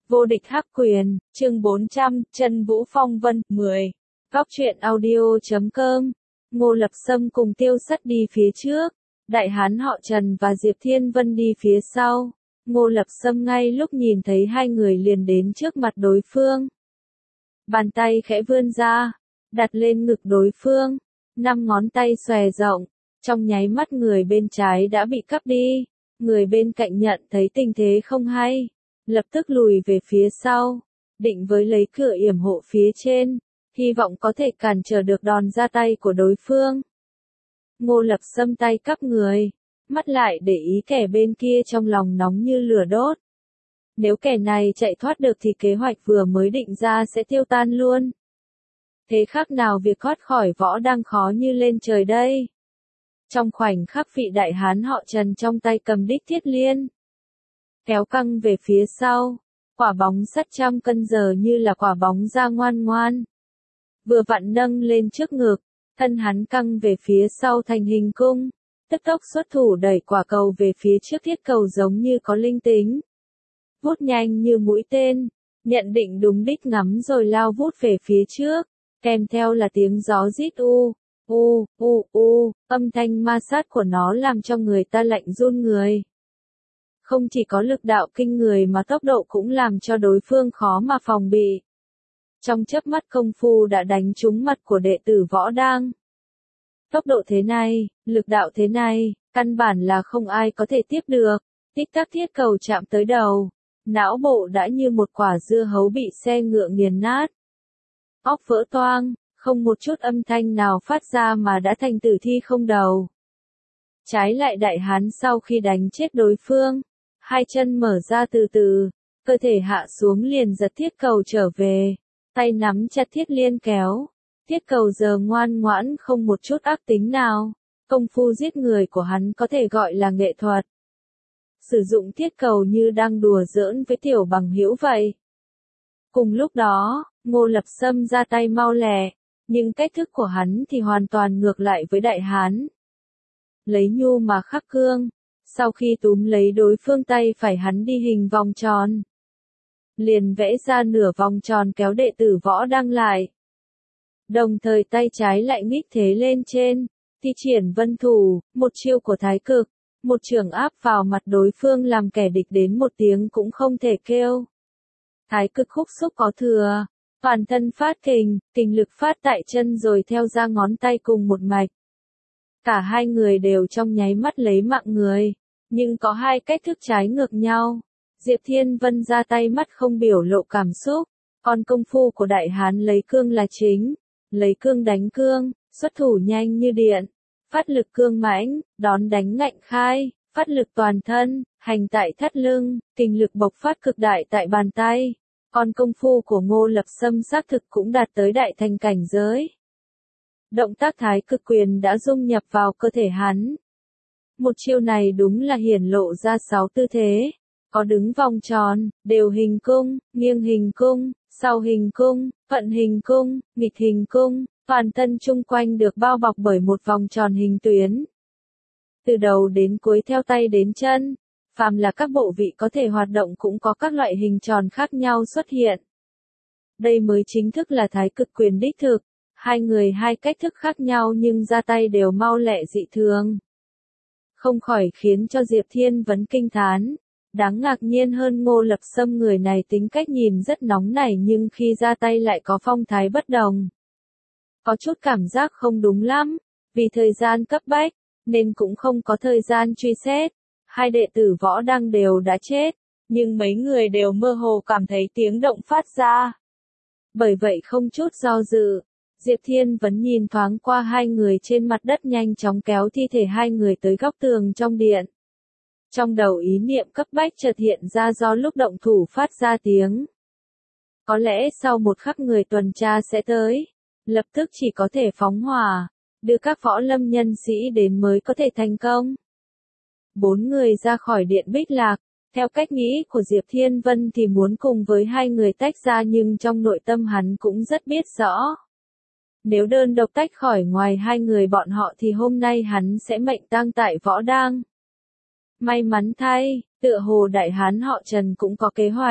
Vô địch hắc quyền, chương 400, chân vũ phong vân, 10. Góc truyện audio.com. Ngô Lập Sâm cùng Tiêu Sắt đi phía trước, Đại Hán họ Trần và Diệp Thiên Vân đi phía sau. Ngô Lập Sâm ngay lúc nhìn thấy hai người liền đến trước mặt đối phương. Bàn tay khẽ vươn ra, đặt lên ngực đối phương, 5 ngón tay xòe rộng, trong nháy mắt người bên trái đã bị cắp đi. Người bên cạnh nhận thấy tình thế không hay, lập tức lùi về phía sau, định với lấy cửa yểm hộ phía trên, hy vọng có thể cản trở được đòn ra tay của đối phương. Ngô Lập Sâm tay cắp người, mắt lại để ý kẻ bên kia trong lòng nóng như lửa đốt. Nếu kẻ này chạy thoát được thì kế hoạch vừa mới định ra sẽ tiêu tan luôn. Thế khác nào việc thoát khỏi võ đang khó như lên trời đây. Trong khoảnh khắc vị đại hán họ Trần trong tay cầm đích thiết liên, kéo căng về phía sau, quả bóng sắt 100 cân giờ như là quả bóng da ngoan ngoan. Vừa vặn nâng lên trước ngực, thân hắn căng về phía sau thành hình cung, tức tốc xuất thủ đẩy quả cầu về phía trước, thiết cầu giống như có linh tính. Vút nhanh như mũi tên, nhận định đúng đích ngắm rồi lao vút về phía trước, kèm theo là tiếng gió rít âm thanh ma sát của nó làm cho người ta lạnh run người. Không chỉ có lực đạo kinh người mà tốc độ cũng làm cho đối phương khó mà phòng bị. Trong chớp mắt công phu đã đánh trúng mặt của đệ tử võ đang. Tốc độ thế này, lực đạo thế này, căn bản là không ai có thể tiếp được. Tích tắc thiết cầu chạm tới đầu, não bộ đã như một quả dưa hấu bị xe ngựa nghiền nát. Óc vỡ toang, không một chút âm thanh nào phát ra mà đã thành tử thi không đầu. Trái lại đại hán sau khi đánh chết đối phương, hai chân mở ra từ từ, cơ thể hạ xuống liền giật thiết cầu trở về, tay nắm chặt thiết liên kéo. Thiết cầu giờ ngoan ngoãn không một chút ác tính nào, công phu giết người của hắn có thể gọi là nghệ thuật. Sử dụng thiết cầu như đang đùa giỡn với tiểu bằng hữu vậy. Cùng lúc đó, Ngô Lập Sâm ra tay mau lẹ, nhưng cách thức của hắn thì hoàn toàn ngược lại với đại hán. Lấy nhu mà khắc cương, sau khi túm lấy đối phương tay phải hắn đi hình vòng tròn. Liền vẽ ra nửa vòng tròn kéo đệ tử võ đang lại. Đồng thời tay trái lại nghích thế lên trên, thi triển vân thủ, một chiêu của thái cực, một chưởng áp vào mặt đối phương làm kẻ địch đến một tiếng cũng không thể kêu. Thái cực khúc xúc có thừa, toàn thân phát kình, kình lực phát tại chân rồi theo ra ngón tay cùng một mạch. Cả hai người đều trong nháy mắt lấy mạng người, nhưng có hai cách thức trái ngược nhau. Diệp Thiên Vân ra tay mắt không biểu lộ cảm xúc, còn công phu của đại hán lấy cương là chính, lấy cương đánh cương, xuất thủ nhanh như điện, phát lực cương mãnh, đón đánh ngạnh khai, phát lực toàn thân, hành tại thắt lưng, kình lực bộc phát cực đại tại bàn tay. Còn công phu của Ngô Lập Sâm xác thực cũng đạt tới đại thành cảnh giới. Động tác thái cực quyền đã dung nhập vào cơ thể hắn. Một chiêu này đúng là hiển lộ ra 6 tư thế, có đứng vòng tròn, đều hình cung, nghiêng hình cung, sau hình cung, thuận hình cung, nghịch hình cung, toàn thân chung quanh được bao bọc bởi một vòng tròn hình tuyến. Từ đầu đến cuối theo tay đến chân, phàm là các bộ vị có thể hoạt động cũng có các loại hình tròn khác nhau xuất hiện. Đây mới chính thức là thái cực quyền đích thực, hai người hai cách thức khác nhau nhưng ra tay đều mau lẹ dị thường. Không khỏi khiến cho Diệp Thiên Vấn kinh thán. Đáng ngạc nhiên hơn Ngô Lập Sâm người này tính cách nhìn rất nóng nảy nhưng khi ra tay lại có phong thái bất đồng. Có chút cảm giác không đúng lắm, vì thời gian cấp bách, nên cũng không có thời gian truy xét. Hai đệ tử võ đang đều đã chết, nhưng mấy người đều mơ hồ cảm thấy tiếng động phát ra. Bởi vậy không chút do dự, Diệp Thiên Vấn nhìn thoáng qua hai người trên mặt đất nhanh chóng kéo thi thể hai người tới góc tường trong điện. Trong đầu ý niệm cấp bách chợt hiện ra do lúc động thủ phát ra tiếng. Có lẽ sau một khắc người tuần tra sẽ tới, lập tức chỉ có thể phóng hỏa, đưa các võ lâm nhân sĩ đến mới có thể thành công. 4 người ra khỏi điện Bích Lạc, theo cách nghĩ của Diệp Thiên Vân thì muốn cùng với hai người tách ra nhưng trong nội tâm hắn cũng rất biết rõ. Nếu đơn độc tách khỏi ngoài hai người bọn họ thì hôm nay hắn sẽ mệnh tang tại võ đang. May mắn thay, tựa hồ đại hán họ Trần cũng có kế hoạch,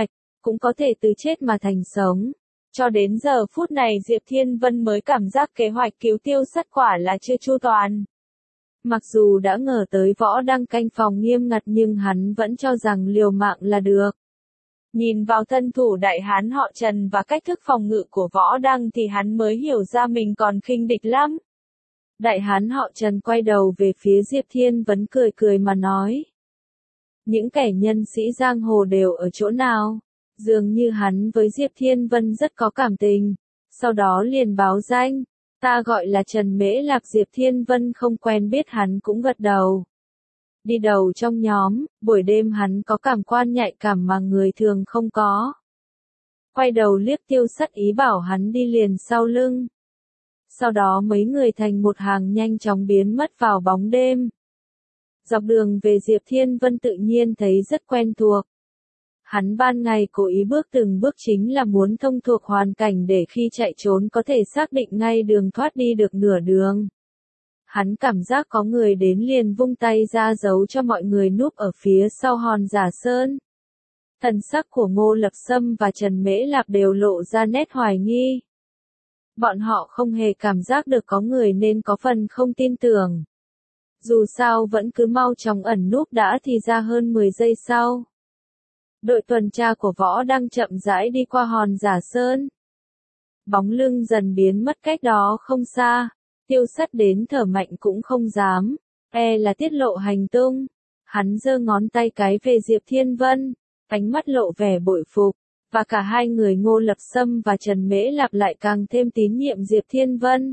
cũng có thể từ chết mà thành sống. Cho đến giờ phút này Diệp Thiên Vân mới cảm giác kế hoạch cứu Tiêu Sắt quả là chưa chu toàn. Mặc dù đã ngờ tới Võ Đăng canh phòng nghiêm ngặt nhưng hắn vẫn cho rằng liều mạng là được. Nhìn vào thân thủ đại hán họ Trần và cách thức phòng ngự của Võ Đăng thì hắn mới hiểu ra mình còn khinh địch lắm. Đại hán họ Trần quay đầu về phía Diệp Thiên Vân cười cười mà nói. Những kẻ nhân sĩ giang hồ đều ở chỗ nào? Dường như hắn với Diệp Thiên Vân rất có cảm tình. Sau đó liền báo danh. Ta gọi là Trần Mễ Lạc. Diệp Thiên Vân không quen biết hắn cũng gật đầu. Đi đầu trong nhóm, buổi đêm hắn có cảm quan nhạy cảm mà người thường không có. Quay đầu liếc Tiêu Sắt ý bảo hắn đi liền sau lưng. Sau đó mấy người thành một hàng nhanh chóng biến mất vào bóng đêm. Dọc đường về Diệp Thiên Vân tự nhiên thấy rất quen thuộc. Hắn ban ngày cố ý bước từng bước chính là muốn thông thuộc hoàn cảnh để khi chạy trốn có thể xác định ngay đường thoát đi được nửa đường. Hắn cảm giác có người đến liền vung tay ra giấu cho mọi người núp ở phía sau hòn Giả Sơn. Thần sắc của Ngô Lập Sâm và Trần Mễ Lạc đều lộ ra nét hoài nghi. Bọn họ không hề cảm giác được có người nên có phần không tin tưởng. Dù sao vẫn cứ mau chóng ẩn núp đã thì ra hơn 10 giây sau. Đội tuần tra của Võ Đăng chậm rãi đi qua hòn Giả Sơn. Bóng lưng dần biến mất cách đó không xa. Tiêu Sắt đến thở mạnh cũng không dám. Là tiết lộ hành tung. Hắn giơ ngón tay cái về Diệp Thiên Vân. Ánh mắt lộ vẻ bội phục. Và cả hai người Ngô Lập Sâm và Trần Mễ Lạc lại càng thêm tín nhiệm Diệp Thiên Vân.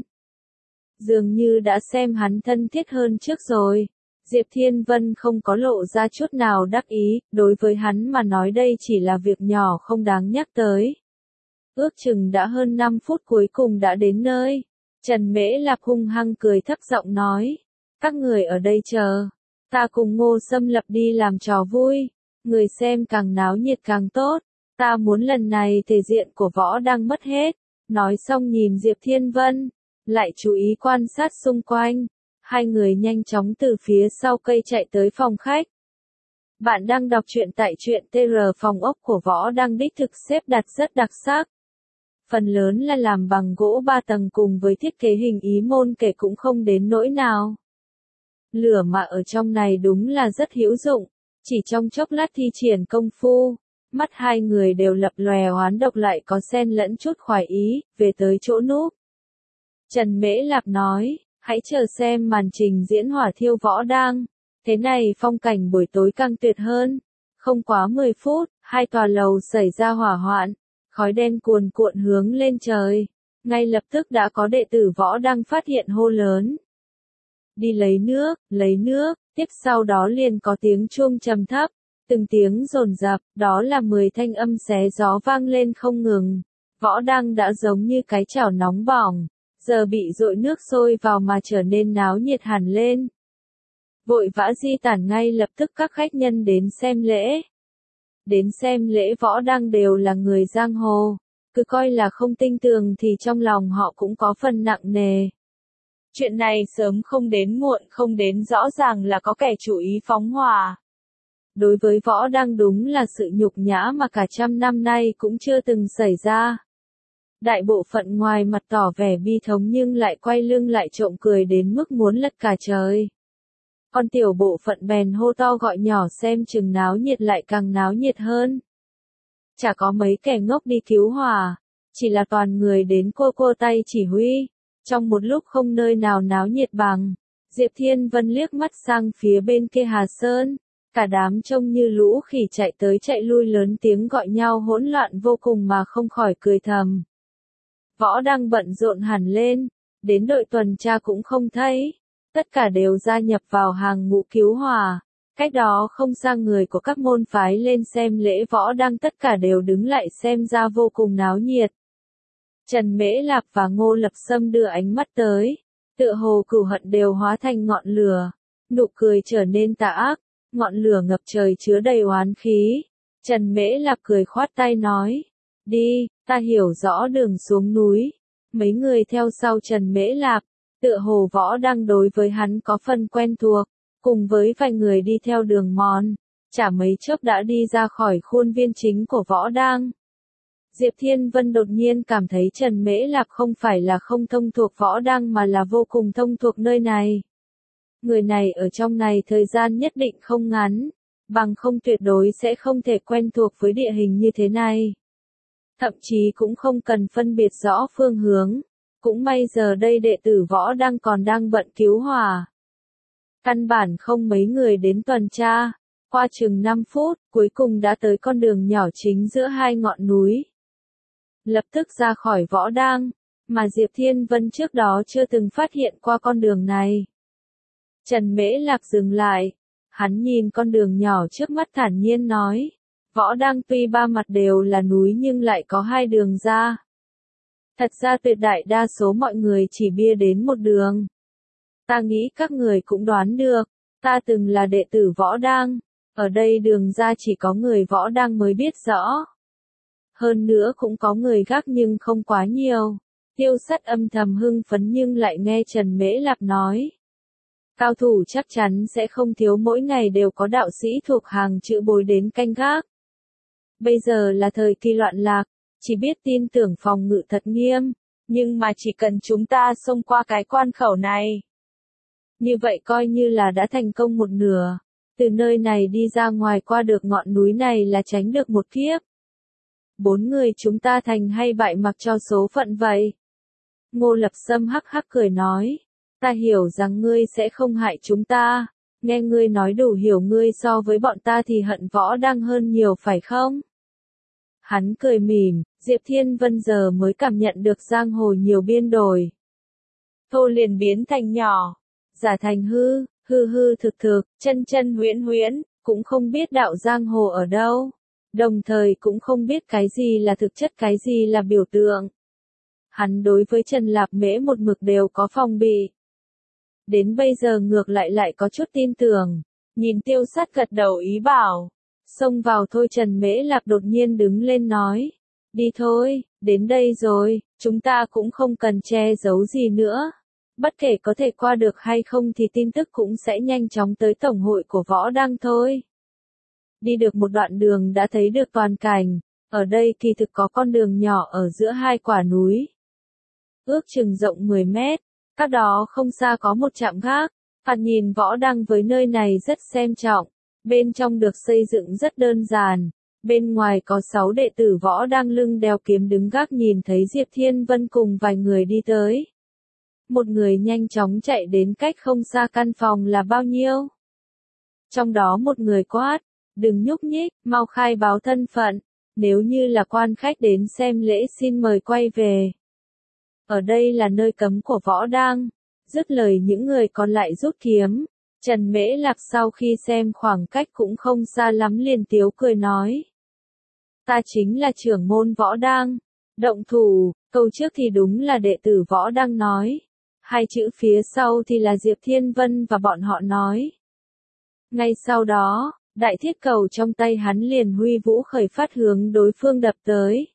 Dường như đã xem hắn thân thiết hơn trước rồi. Diệp Thiên Vân không có lộ ra chút nào đắc ý, đối với hắn mà nói đây chỉ là việc nhỏ không đáng nhắc tới. Ước chừng đã hơn 5 phút cuối cùng đã đến nơi. Trần Mễ Lạc hung hăng cười thấp giọng nói. Các người ở đây chờ. Ta cùng Ngô Xâm Lập đi làm trò vui. Người xem càng náo nhiệt càng tốt. Ta muốn lần này thể diện của Võ Đăng mất hết. Nói xong nhìn Diệp Thiên Vân. Lại chú ý quan sát xung quanh. Hai người nhanh chóng từ phía sau cây chạy tới phòng khách. Bạn đang đọc truyện tại truyện TR. Phòng ốc của Võ Đăng đích thực xếp đặt rất đặc sắc. Phần lớn là làm bằng gỗ 3 tầng cùng với thiết kế hình ý môn kể cũng không đến nỗi nào. Lửa mà ở trong này đúng là rất hữu dụng. Chỉ trong chốc lát thi triển công phu, mắt hai người đều lập lòe oán độc lại có xen lẫn chút khoái ý, về tới chỗ núp. Trần Mễ Lạc nói, hãy chờ xem màn trình diễn hỏa thiêu Võ Đăng. Thế này phong cảnh buổi tối càng tuyệt hơn. Không quá 10 phút, hai tòa lầu xảy ra hỏa hoạn. Khói đen cuồn cuộn hướng lên trời. Ngay lập tức đã có đệ tử Võ Đăng phát hiện hô lớn. Đi lấy nước, tiếp sau đó liền có tiếng chuông trầm thấp. Từng tiếng dồn dập, đó là 10 thanh âm xé gió vang lên không ngừng. Võ Đăng đã giống như cái chảo nóng bỏng. Giờ bị dội nước sôi vào mà trở nên náo nhiệt hẳn lên. Vội vã di tản ngay lập tức các khách nhân đến xem lễ. Đến xem lễ Võ Đăng đều là người giang hồ. Cứ coi là không tin tưởng thì trong lòng họ cũng có phần nặng nề. Chuyện này sớm không đến muộn không đến rõ ràng là có kẻ chủ ý phóng hỏa. Đối với Võ Đăng đúng là sự nhục nhã mà cả trăm năm nay cũng chưa từng xảy ra. Đại bộ phận ngoài mặt tỏ vẻ bi thống nhưng lại quay lưng lại trộm cười đến mức muốn lật cả trời. Còn tiểu bộ phận bèn hô to gọi nhỏ xem chừng náo nhiệt lại càng náo nhiệt hơn. Chả có mấy kẻ ngốc đi cứu hỏa, chỉ là toàn người đến cô tay chỉ huy. Trong một lúc không nơi nào náo nhiệt bằng, Diệp Thiên Vân liếc mắt sang phía bên kia Hà Sơn. Cả đám trông như lũ khỉ chạy tới chạy lui lớn tiếng gọi nhau hỗn loạn vô cùng mà không khỏi cười thầm. Võ Đăng bận rộn hẳn lên, đến đội tuần tra cũng không thấy. Tất cả đều gia nhập vào hàng ngũ cứu hỏa. Cách đó không xa người của các môn phái lên xem lễ Võ Đăng tất cả đều đứng lại xem ra vô cùng náo nhiệt. Trần Mễ Lạc và Ngô Lập Sâm đưa ánh mắt tới. Tựa hồ cừu hận đều hóa thành ngọn lửa. Nụ cười trở nên tà ác. Ngọn lửa ngập trời chứa đầy oán khí. Trần Mễ Lạc cười khoát tay nói. Đi, ta hiểu rõ đường xuống núi. Mấy người theo sau Trần Mễ Lạc. Tựa hồ Võ Đăng đối với hắn có phần quen thuộc. Cùng với vài người đi theo đường mòn. chả mấy chốc đã đi ra khỏi khuôn viên chính của Võ Đang. Diệp Thiên Vân đột nhiên cảm thấy Trần Mễ Lạp không phải là không thông thuộc Võ Đang mà là vô cùng thông thuộc nơi này. Người này ở trong này thời gian nhất định không ngắn, bằng không tuyệt đối sẽ không thể quen thuộc với địa hình như thế này. Thậm chí cũng không cần phân biệt rõ phương hướng. Cũng may giờ đây đệ tử Võ Đang còn đang bận cứu hỏa. Căn bản không mấy người đến tuần tra. Qua chừng 5 phút, cuối cùng đã tới con đường nhỏ chính giữa hai ngọn núi. Lập tức ra khỏi Võ Đang, mà Diệp Thiên Vân trước đó chưa từng phát hiện qua con đường này. Trần Mễ Lạc dừng lại, hắn nhìn con đường nhỏ trước mắt thản nhiên nói, Võ Đang tuy ba mặt đều là núi nhưng lại có hai đường ra. Thật ra tuyệt đại đa số mọi người chỉ bia đến một đường. Ta nghĩ các người cũng đoán được, ta từng là đệ tử Võ Đang, ở đây đường ra chỉ có người Võ Đang mới biết rõ. Hơn nữa cũng có người gác nhưng không quá nhiều. Tiêu Sắt âm thầm hưng phấn nhưng lại nghe Trần Mễ Lạp nói. Cao thủ chắc chắn sẽ không thiếu, mỗi ngày đều có đạo sĩ thuộc hàng chữ bồi đến canh gác. Bây giờ là thời kỳ loạn lạc, chỉ biết tin tưởng phòng ngự thật nghiêm, nhưng mà chỉ cần chúng ta xông qua cái quan khẩu này. Như vậy coi như là đã thành công một nửa, từ nơi này đi ra ngoài qua được ngọn núi này là tránh được một kiếp. 4 người chúng ta thành hay bại mặc cho số phận vậy. Ngô Lập Sâm hắc hắc cười nói, ta hiểu rằng ngươi sẽ không hại chúng ta, nghe ngươi nói đủ hiểu, ngươi so với bọn ta thì hận Võ Đang hơn nhiều phải không? Hắn cười mỉm, Diệp Thiên Vân giờ mới cảm nhận được giang hồ nhiều biên đổi. Thô liền biến thành nhỏ, giả thành hư, hư hư thực thực, chân chân huyễn huyễn, cũng không biết đạo giang hồ ở đâu. Đồng thời cũng không biết cái gì là thực chất, cái gì là biểu tượng. Hắn đối với Trần Lạp Mễ một mực đều có phòng bị. Đến bây giờ ngược lại có chút tin tưởng. Nhìn Tiêu Sắt gật đầu ý bảo. Xông vào thôi. Trần Mễ Lạp đột nhiên đứng lên nói. Đi thôi, đến đây rồi, chúng ta cũng không cần che giấu gì nữa. Bất kể có thể qua được hay không thì tin tức cũng sẽ nhanh chóng tới tổng hội của Võ Đang thôi. Đi được một đoạn đường đã thấy được toàn cảnh, ở đây kỳ thực có con đường nhỏ ở giữa hai quả núi. Ước chừng rộng 10 mét, cách đó không xa có một trạm gác, thoạt nhìn Võ Đang với nơi này rất xem trọng, bên trong được xây dựng rất đơn giản, bên ngoài có 6 đệ tử Võ Đang lưng đeo kiếm đứng gác, nhìn thấy Diệp Thiên Vân cùng vài người đi tới. Một người nhanh chóng chạy đến cách không xa căn phòng là bao nhiêu. Trong đó một người quát. Đừng nhúc nhích, mau khai báo thân phận, nếu như là quan khách đến xem lễ xin mời quay về. Ở đây là nơi cấm của Võ Đang. Dứt lời những người còn lại rút kiếm. Trần Mễ Lạp sau khi xem khoảng cách cũng không xa lắm liền tiếu cười nói. Ta chính là trưởng môn Võ Đang. Động thủ, câu trước thì đúng là đệ tử Võ Đang nói. Hai chữ phía sau thì là Diệp Thiên Vân và bọn họ nói. Ngay sau đó, đại thiết cầu trong tay hắn liền huy vũ khởi phát hướng đối phương đập tới.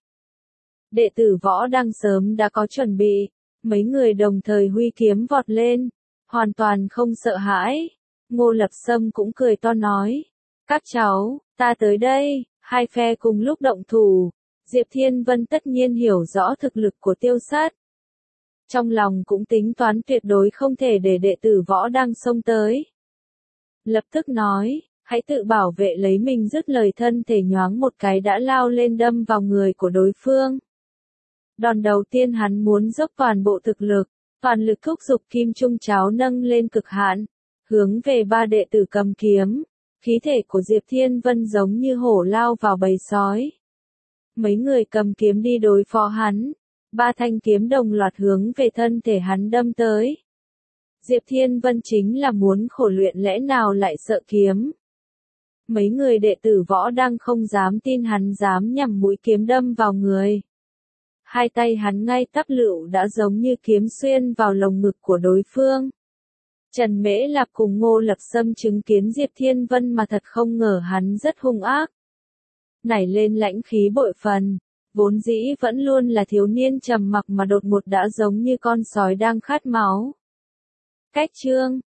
Đệ tử Võ Đang sớm đã có chuẩn bị, mấy người đồng thời huy kiếm vọt lên, hoàn toàn không sợ hãi. Ngô Lập Sâm cũng cười to nói, các cháu, ta tới đây, hai phe cùng lúc động thủ. Diệp Thiên Vân tất nhiên hiểu rõ thực lực của Tiêu Sát. Trong lòng cũng tính toán tuyệt đối không thể để đệ tử Võ Đang xông tới. Lập tức nói, hãy tự bảo vệ lấy mình, dứt lời thân thể nhoáng một cái đã lao lên đâm vào người của đối phương. Đòn đầu tiên hắn muốn dốc toàn bộ thực lực, toàn lực thúc giục kim trung cháo nâng lên cực hạn, hướng về ba đệ tử cầm kiếm. Khí thể của Diệp Thiên Vân giống như hổ lao vào bầy sói. Mấy người cầm kiếm đi đối phó hắn, ba thanh kiếm đồng loạt hướng về thân thể hắn đâm tới. Diệp Thiên Vân chính là muốn khổ luyện, lẽ nào lại sợ kiếm. Mấy người đệ tử Võ Đang không dám tin hắn dám nhằm mũi kiếm đâm vào người. Hai tay hắn ngay tắp lựu đã giống như kiếm xuyên vào lồng ngực của đối phương. Trần Mễ Lạp cùng Ngô Lập Sâm chứng kiến Diệp Thiên Vân mà thật không ngờ hắn rất hung ác. Nảy lên lãnh khí bội phần, vốn dĩ vẫn luôn là thiếu niên trầm mặc mà đột ngột đã giống như con sói đang khát máu. Cách chương